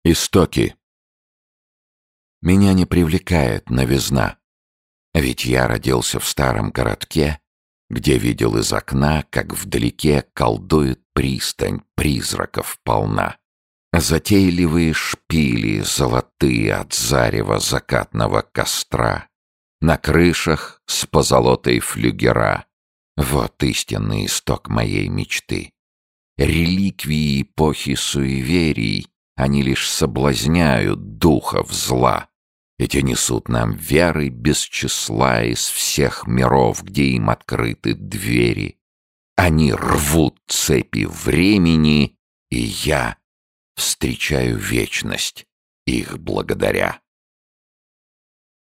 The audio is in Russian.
Истоки. Меня не привлекает новизна, ведь я родился в старом городке, где видел из окна, как вдалеке колдует пристань, призраков полна. Затейливые шпили золотые от зарева закатного костра, на крышах с позолотой флюгера. Вот истинный исток моей мечты. Реликвии эпохи суеверий, они лишь соблазняют духов зла. Эти несут нам веры без числа из всех миров, где им открыты двери. Они рвут цепи времени, и я встречаю вечность их благодаря.